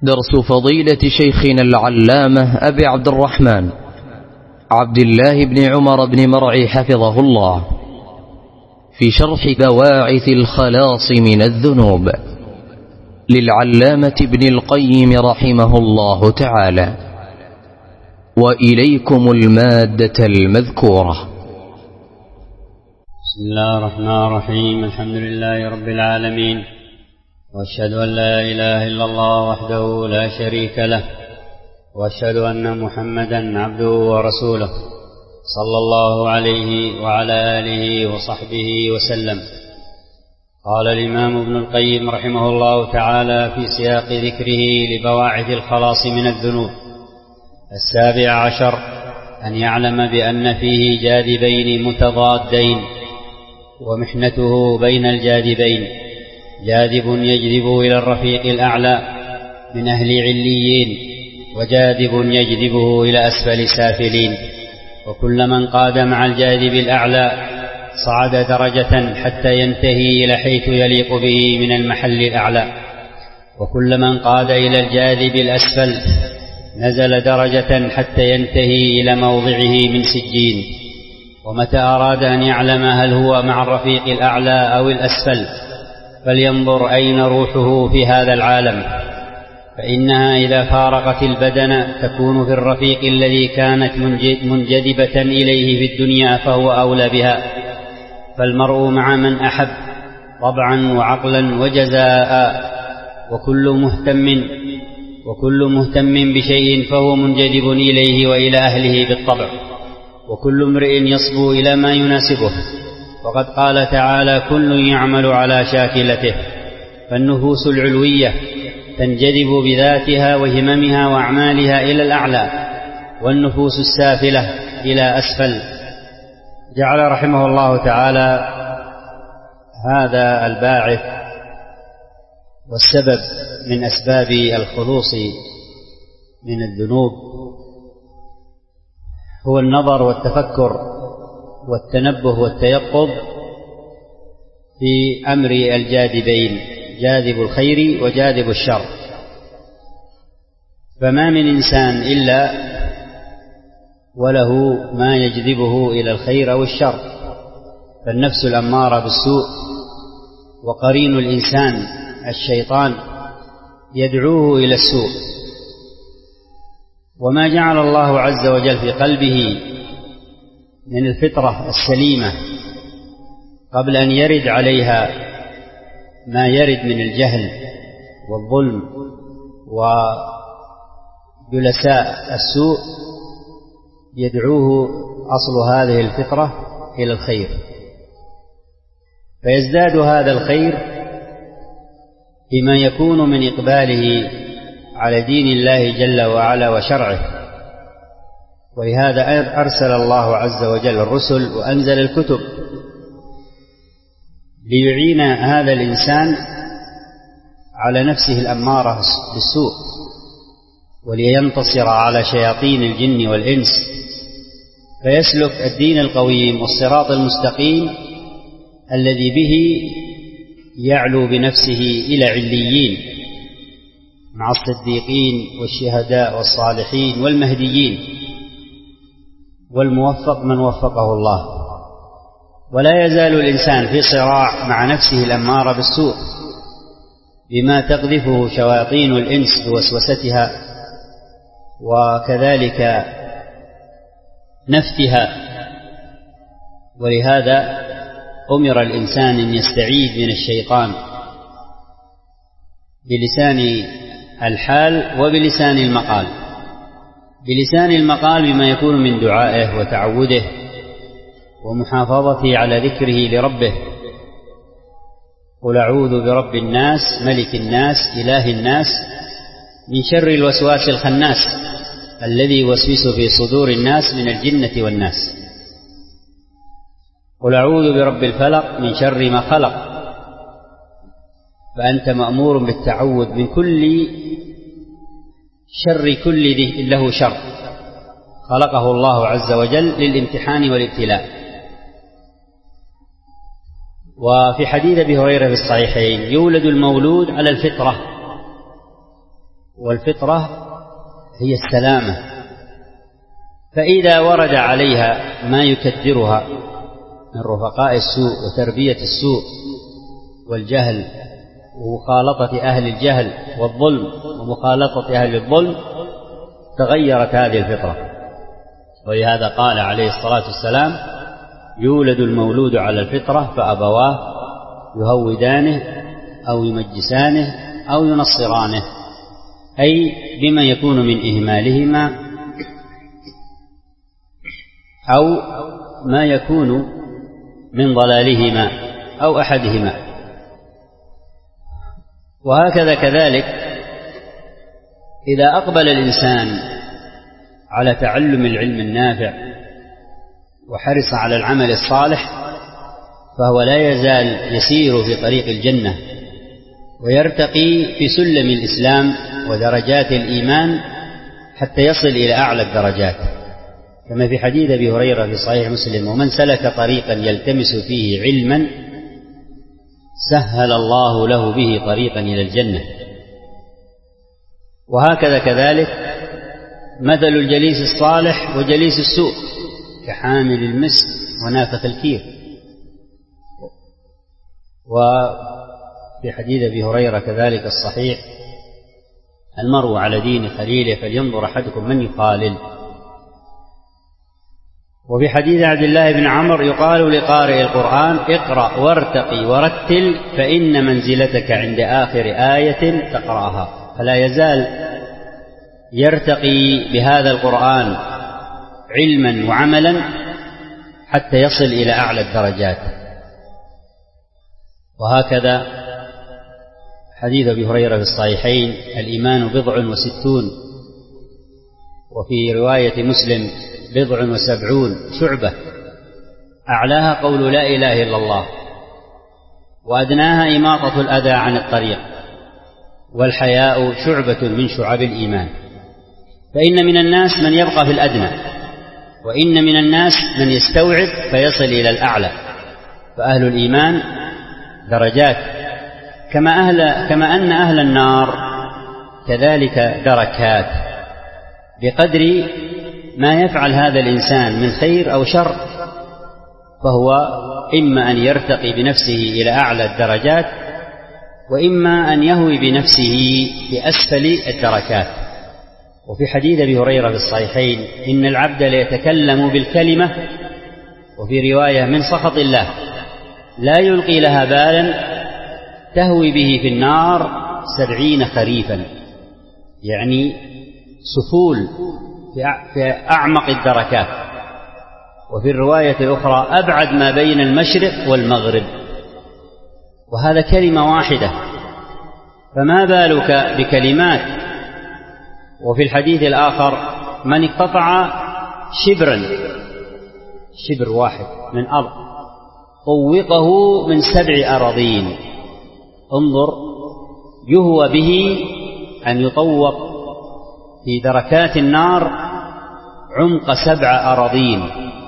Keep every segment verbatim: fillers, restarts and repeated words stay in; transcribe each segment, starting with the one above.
درس فضيلة شيخنا العلامة أبي عبد الرحمن عبد الله بن عمر بن مرعي حفظه الله في شرح بواعث الخلاص من الذنوب للعلامة ابن القيم رحمه الله تعالى. وإليكم المادة المذكورة. بسم الله الرحمن الرحيم. الحمد لله رب العالمين، وأشهد أن لا إله إلا الله وحده لا شريك له، وأشهد أن محمدا عبده ورسوله صلى الله عليه وعلى آله وصحبه وسلم. قال الإمام ابن القيم رحمه الله تعالى في سياق ذكره لبواعث الخلاص من الذنوب: السابع عشر أن يعلم بأن فيه جاذبين متضادين، ومحنته بين الجاذبين جاذب يجذب إلى الرفيق الأعلى من أهل عليين، وجاذب يجذبه إلى أسفل سافلين، وكل من قاد مع الجاذب الأعلى صعد درجة حتى ينتهي إلى حيث يليق به من المحل الأعلى، وكل من قاد إلى الجاذب الأسفل نزل درجة حتى ينتهي إلى موضعه من سجين. ومتى أراد أن يعلم هل هو مع الرفيق الأعلى أو الأسفل فلينظر أين روحه في هذا العالم، فإنها إذا فارقت البدن تكون في الرفيق الذي كانت منجذبة إليه في الدنيا فهو أولى بها. فالمرء مع من أحب طبعا وعقلا وجزاء، وكل مهتم وكل مهتم بشيء فهو منجذب إليه وإلى أهله بالطبع، وكل امرئ يصبو إلى ما يناسبه. وقد قال تعالى: كل يعمل على شاكلته. فالنفوس العلوية تنجذب بذاتها وهممها وأعمالها إلى الأعلى، والنفوس السافلة إلى أسفل. جعل رحمه الله تعالى هذا الباعث والسبب من أسباب الخلوص من الذنوب هو النظر والتفكر والتنبه والتيقظ في أمر الجاذبين، جاذب الخير وجاذب الشر. فما من إنسان إلا وله ما يجذبه إلى الخير أو الشر، فالنفس الأمارة بالسوء وقرين الإنسان الشيطان يدعوه إلى السوء. وما جعل الله عز وجل في قلبه من الفطرة السليمة قبل أن يرد عليها ما يرد من الجهل والظلم وجلساء السوء يدعوه أصل هذه الفطرة إلى الخير، فيزداد هذا الخير بما يكون من إقباله على دين الله جل وعلا وشرعه. ولهذا أرسل الله عز وجل الرسل وأنزل الكتب ليعين هذا الإنسان على نفسه الأمارة بالسوء، ولينتصر على شياطين الجن والإنس، فيسلك الدين القويم والصراط المستقيم الذي به يعلو بنفسه إلى عليين مع الصديقين والشهداء والصالحين والمهديين، والموفق من وفقه الله. ولا يزال الإنسان في صراع مع نفسه الأمارة بالسوء بما تقذفه شياطين الإنس بوسوستها، وكذلك نفتها. ولهذا أمر الإنسان أن يستعيذ من الشيطان بلسان الحال وبلسان المقال. بلسان المقال بما يكون من دعائه وتعوده ومحافظته على ذكره لربه: قل أعوذ برب الناس ملك الناس إله الناس من شر الوسواس الخناس الذي يوسوس في صدور الناس من الجنة والناس. قل أعوذ برب الفلق من شر ما خلق. فأنت مأمور بالتعوذ من كل شر كل ذي له شر خلقه الله عز وجل للامتحان والابتلاء. وفي حديث أبي هريرة في الصحيحين: يولد المولود على الفطرة والفطرة هي السلامة، فإذا ورد عليها ما يكدرها من رفقاء السوء وتربية السوء والجهل ومخالطة أهل الجهل والظلم ومخالطة أهل الظلم، تغيرت هذه الفطرة. ولهذا قال عليه الصلاة والسلام: يولد المولود على الفطرة فأبواه يهودانه أو يمجسانه أو ينصرانه، أي بما يكون من إهمالهما أو ما يكون من ضلالهما أو أحدهما. وهكذا كذلك إذا أقبل الإنسان على تعلم العلم النافع وحرص على العمل الصالح، فهو لا يزال يسير في طريق الجنة ويرتقي في سلم الإسلام ودرجات الإيمان حتى يصل إلى أعلى الدرجات، كما في حديث أبي هريرة في صحيح مسلم: ومن سلك طريقا يلتمس فيه علما سهل الله له به طريقا إلى الجنة. وهكذا كذلك مثل الجليس الصالح وجليس السوء كحامل المسك ونافخ الكير. وفي حديث أبي هريرة كذلك الصحيح: المرء على دين خليله فلينظر أحدكم من يخالل. وفي حديث عبد الله بن عمرو: يقال لقارئ القرآن: اقرأ وارتقي ورتل فإن منزلتك عند آخر آية تقرأها. فلا يزال يرتقي بهذا القرآن علما وعملا حتى يصل إلى أعلى الدرجات. وهكذا حديث أبي هريرة في الصحيحين: الإيمان بضع وستون، وفي رواية مسلم: بضع وسبعون شعبة، أعلاها قول لا إله إلا الله، وأدناها إماطة الأذى عن الطريق، والحياء شعبة من شعب الإيمان. فإن من الناس من يبقى في الأدنى، وإن من الناس من يستوعب فيصل إلى الأعلى. فأهل الإيمان درجات، كما, أهل كما أن أهل النار كذلك دركات، بقدر ما يفعل هذا الإنسان من خير أو شر، فهو إما أن يرتقي بنفسه إلى أعلى الدرجات، وإما أن يهوي بنفسه بأسفل الدركات. وفي حديث أبي هريرة في الصحيحين: إن العبد ليتكلم بالكلمة، وفي رواية: من سخط الله، لا يلقي لها بالا، تهوي به في النار سبعين خريفا، يعني سفول في أعمق الدركات. وفي الرواية الأخرى: أبعد ما بين المشرق والمغرب. وهذا كلمة واحدة، فما بالك بكلمات. وفي الحديث الآخر: من اقتطع شبرا، شبر واحد من أرض، طوقه من سبع أراضين. انظر، يهوى به أن يطوق في دركات النار عمق سبع أراضين،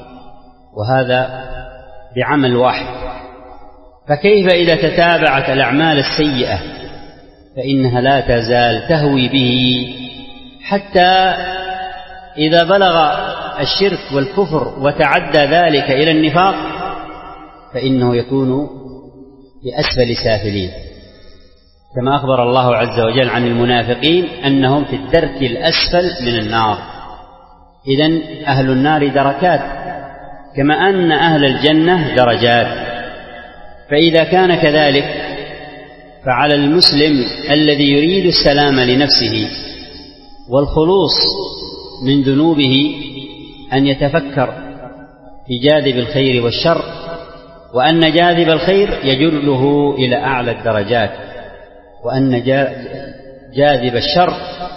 وهذا بعمل واحد. فكيف إذا تتابعت الأعمال السيئة، فإنها لا تزال تهوي به حتى إذا بلغ الشرك والكفر وتعدى ذلك إلى النفاق، فإنه يكون في أسفل سافلين، كما أخبر الله عز وجل عن المنافقين أنهم في الدرك الأسفل من النار. إذن أهل النار دركات، كما أن أهل الجنة درجات. فإذا كان كذلك، فعلى المسلم الذي يريد السلام لنفسه والخلوص من ذنوبه أن يتفكر في جاذب الخير والشر، وأن جاذب الخير يجره إلى أعلى الدرجات، وأن جاذب الشر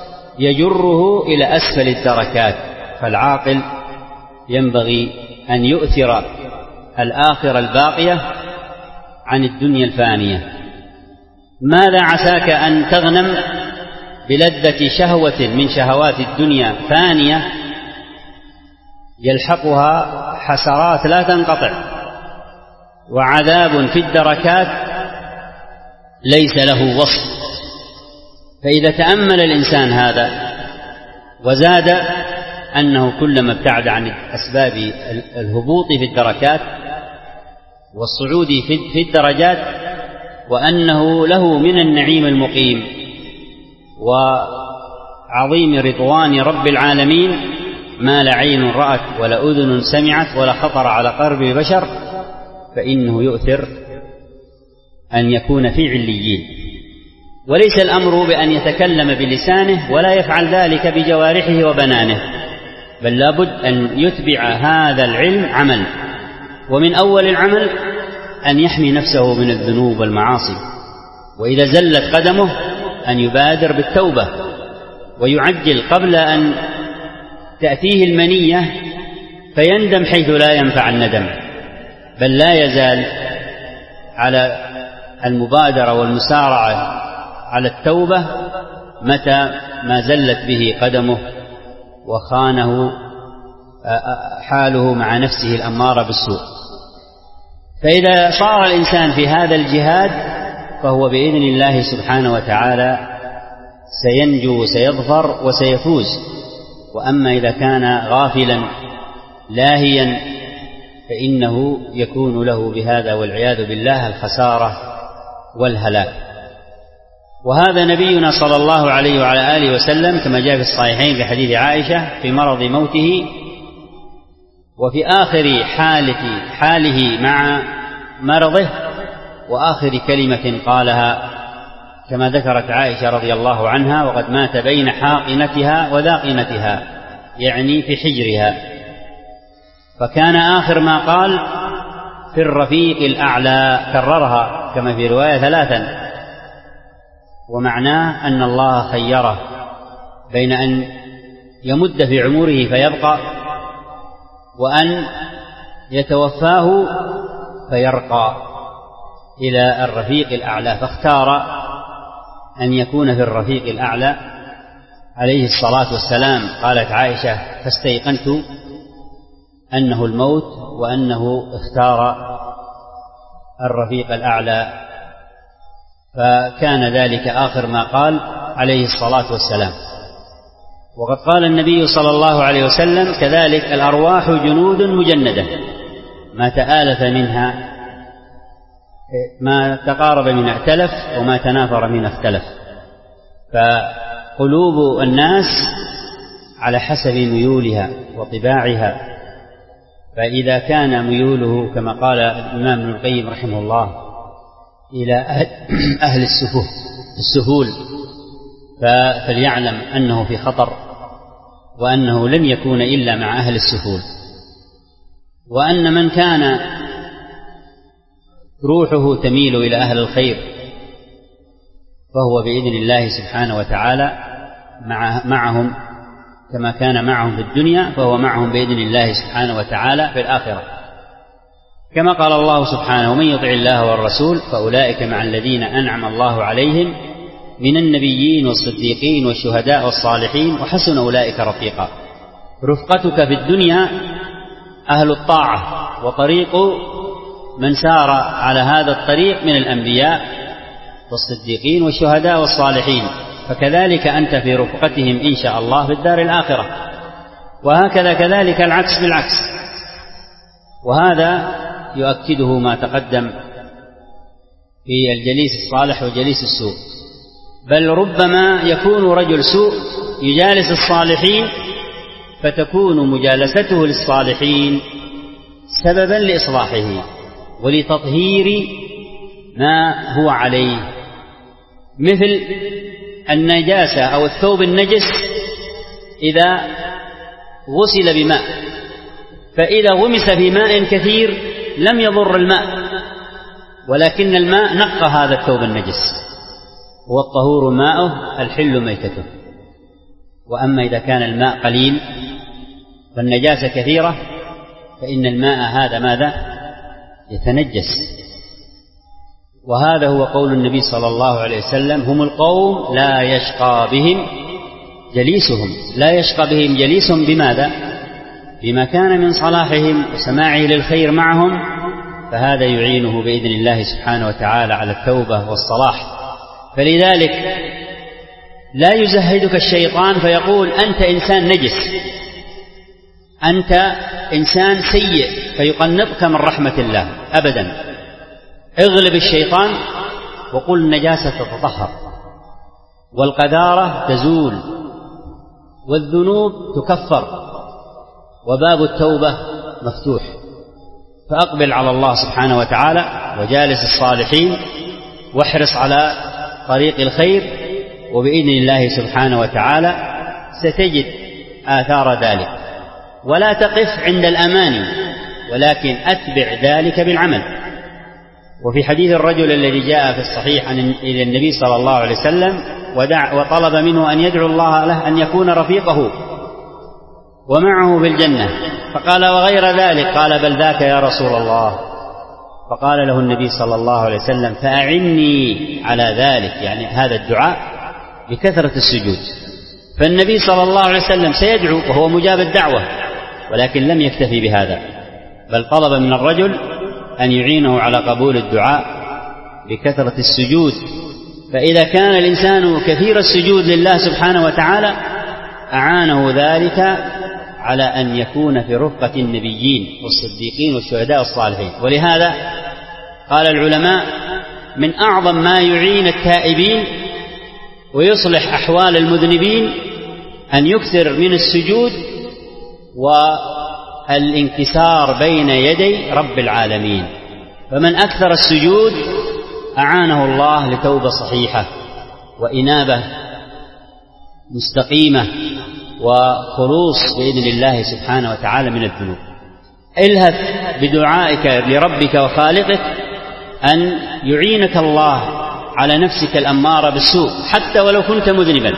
يجره إلى أسفل الدركات. فالعاقل ينبغي أن يؤثر الآخرة الباقية عن الدنيا الفانية. ماذا عساك أن تغنم بلذة شهوة من شهوات الدنيا فانية يلحقها حسرات لا تنقطع، وعذاب في الدركات ليس له وصف. فإذا تأمل الإنسان هذا وزاد أنه كلما ابتعد عن أسباب الهبوط في الدركات والصعود في الدرجات، وأنه له من النعيم المقيم وعظيم رضوان رب العالمين ما لا عين رأت ولا أذن سمعت ولا خطر على قلب بشر، فإنه يؤثر أن يكون في عليين. وليس الأمر بأن يتكلم بلسانه ولا يفعل ذلك بجوارحه وبنانه، بل لابد أن يتبع هذا العلم عمل، ومن أول العمل أن يحمي نفسه من الذنوب والمعاصي، وإذا زلت قدمه أن يبادر بالتوبة ويعجل قبل أن تأتيه المنية فيندم حيث لا ينفع الندم، بل لا يزال على المبادرة والمسارعة على التوبة متى ما زلت به قدمه وخانه حاله مع نفسه الأمارة بالسوء. فإذا صار الإنسان في هذا الجهاد فهو بإذن الله سبحانه وتعالى سينجو وسيظفر وسيفوز. وأما إذا كان غافلا لاهيا فإنه يكون له بهذا والعياذ بالله الخسارة والهلاك. وهذا نبينا صلى الله عليه وعلى آله وسلم كما جاء في الصحيحين في حديث عائشة في مرض موته وفي آخر حالة حاله مع مرضه وآخر كلمة قالها كما ذكرت عائشة رضي الله عنها: وقد مات بين حاقنتها وذاقنتها، يعني في حجرها. فكان آخر ما قال في الرفيق الأعلى، كررها كما في رواية ثلاثا، ومعناه أن الله خيره بين أن يمد في عمره فيبقى وأن يتوفاه فيرقى إلى الرفيق الأعلى، فاختار أن يكون في الرفيق الأعلى عليه الصلاة والسلام. قالت عائشة: فاستيقنت أنه الموت وأنه اختار الرفيق الأعلى، فكان ذلك آخر ما قال عليه الصلاة والسلام. وقد قال النبي صلى الله عليه وسلم: كذلك الأرواح جنود مجندة، ما تآلف منها ما تقارب منها ائتلف وما تنافر منها اختلف. فقلوب الناس على حسب ميولها وطباعها، فإذا كان ميوله كما قال الإمام ابن القيم رحمه الله إلى أهل السفول فليعلم أنه في خطر، وأنه لن يكون إلا مع أهل السفول، وأن من كان روحه تميل إلى أهل الخير فهو بإذن الله سبحانه وتعالى معهم كما كان معهم في الدنيا، فهو معهم بإذن الله سبحانه وتعالى في الآخرة. كما قال الله سبحانه: ومن يطع الله والرسول فأولئك مع الذين أنعم الله عليهم من النبيين والصديقين والشهداء والصالحين وحسن أولئك رفيقا. رفقتك في الدنيا أهل الطاعة، وطريق من سار على هذا الطريق من الأنبياء والصديقين والشهداء والصالحين، فكذلك أنت في رفقتهم إن شاء الله في الدار الآخرة، وهكذا كذلك العكس بالعكس. وهذا يؤكده ما تقدم في الجليس الصالح وجليس السوء، بل ربما يكون رجل سوء يجالس الصالحين فتكون مجالسته للصالحين سببا لإصلاحه ولتطهير ما هو عليه، مثل النجاسة أو الثوب النجس إذا غسل بماء، فإذا غمس في ماء كثير لم يضر الماء، ولكن الماء نقى هذا الثوب النجس، والطهور ماؤه الحل ميتته. وأما إذا كان الماء قليل والنجاسة كثيرة فإن الماء هذا ماذا؟ يتنجس. وهذا هو قول النبي صلى الله عليه وسلم: هم القوم لا يشقى بهم جليسهم. لا يشقى بهم جليسهم بماذا؟ بما كان من صلاحهم وسماعه للخير معهم، فهذا يعينه بإذن الله سبحانه وتعالى على التوبة والصلاح. فلذلك لا يزهدك الشيطان فيقول أنت إنسان نجس، أنت إنسان سيء، فيقنطك من رحمة الله. أبدا، اغلب الشيطان وقل النجاسة تتطهر، والقذارة تزول، والذنوب تكفر، وباب التوبة مفتوح. فأقبل على الله سبحانه وتعالى وجالس الصالحين، واحرص على طريق الخير، وبإذن الله سبحانه وتعالى ستجد آثار ذلك. ولا تقف عند الأماني، ولكن أتبع ذلك بالعمل. وفي حديث الرجل الذي جاء في الصحيح إلى النبي صلى الله عليه وسلم ودع وطلب منه أن يدعو الله له أن يكون رفيقه ومعه في الجنة، فقال وغير ذلك؟ قال بل ذاك يا رسول الله. فقال له النبي صلى الله عليه وسلم فأعني على ذلك، يعني هذا الدعاء بكثرة السجود. فالنبي صلى الله عليه وسلم سيدعو وهو مجاب الدعوة، ولكن لم يكتفي بهذا، بل طلب من الرجل أن يعينه على قبول الدعاء بكثرة السجود. فإذا كان الإنسان كثير السجود لله سبحانه وتعالى أعانه ذلك على أن يكون في رفقة النبيين والصديقين والشهداء والصالحين. ولهذا قال العلماء من أعظم ما يعين التائبين ويصلح أحوال المذنبين أن يكثر من السجود والانكسار بين يدي رب العالمين. فمن أكثر السجود أعانه الله لتوبة صحيحة وإنابة مستقيمة وخلوص بإذن الله سبحانه وتعالى من الذنوب. الهث بدعائك لربك وخالقك أن يعينك الله على نفسك الأمارة بالسوء حتى ولو كنت مذنبا.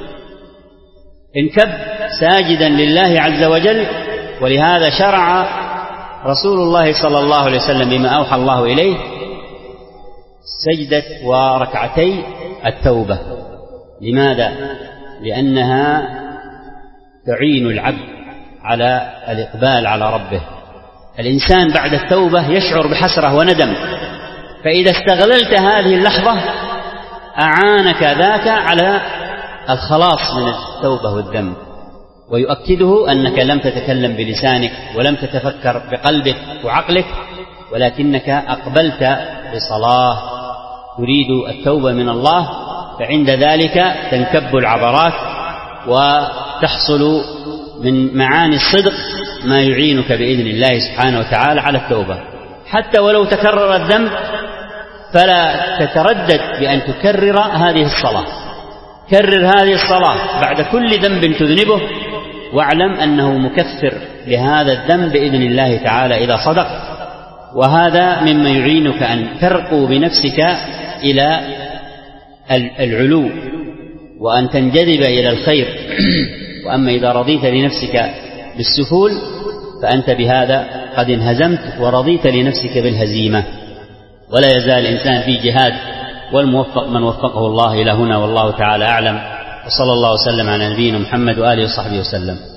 انكب ساجدا لله عز وجل. ولهذا شرع رسول الله صلى الله عليه وسلم بما أوحى الله إليه سجدة وركعتي التوبة. لماذا؟ لأنها تعين العبد على الإقبال على ربه. الإنسان بعد التوبة يشعر بحسرة وندم، فإذا استغللت هذه اللحظة أعانك ذاك على الخلاص من التوبة والذنب. ويؤكده أنك لم تتكلم بلسانك ولم تتفكر بقلبك وعقلك، ولكنك أقبلت بصلاة تريد التوبة من الله، فعند ذلك تنكب العبرات وتحصل من معاني الصدق ما يعينك بإذن الله سبحانه وتعالى على التوبة. حتى ولو تكرر الذنب فلا تتردد بأن تكرر هذه الصلاة. كرر هذه الصلاة بعد كل ذنب تذنبه، واعلم أنه مكفر لهذا الذنب بإذن الله تعالى إذا صدق. وهذا مما يعينك أن ترقو بنفسك إلى العلو وأن تنجذب إلى الخير. وأما إذا رضيت لنفسك بالسفول فأنت بهذا قد انهزمت ورضيت لنفسك بالهزيمة. ولا يزال الإنسان في جهاد، والموفق من وفقه الله إلى هنا، والله تعالى أعلم. وصلى الله وسلم على نبينا محمد وآله وصحبه وسلم.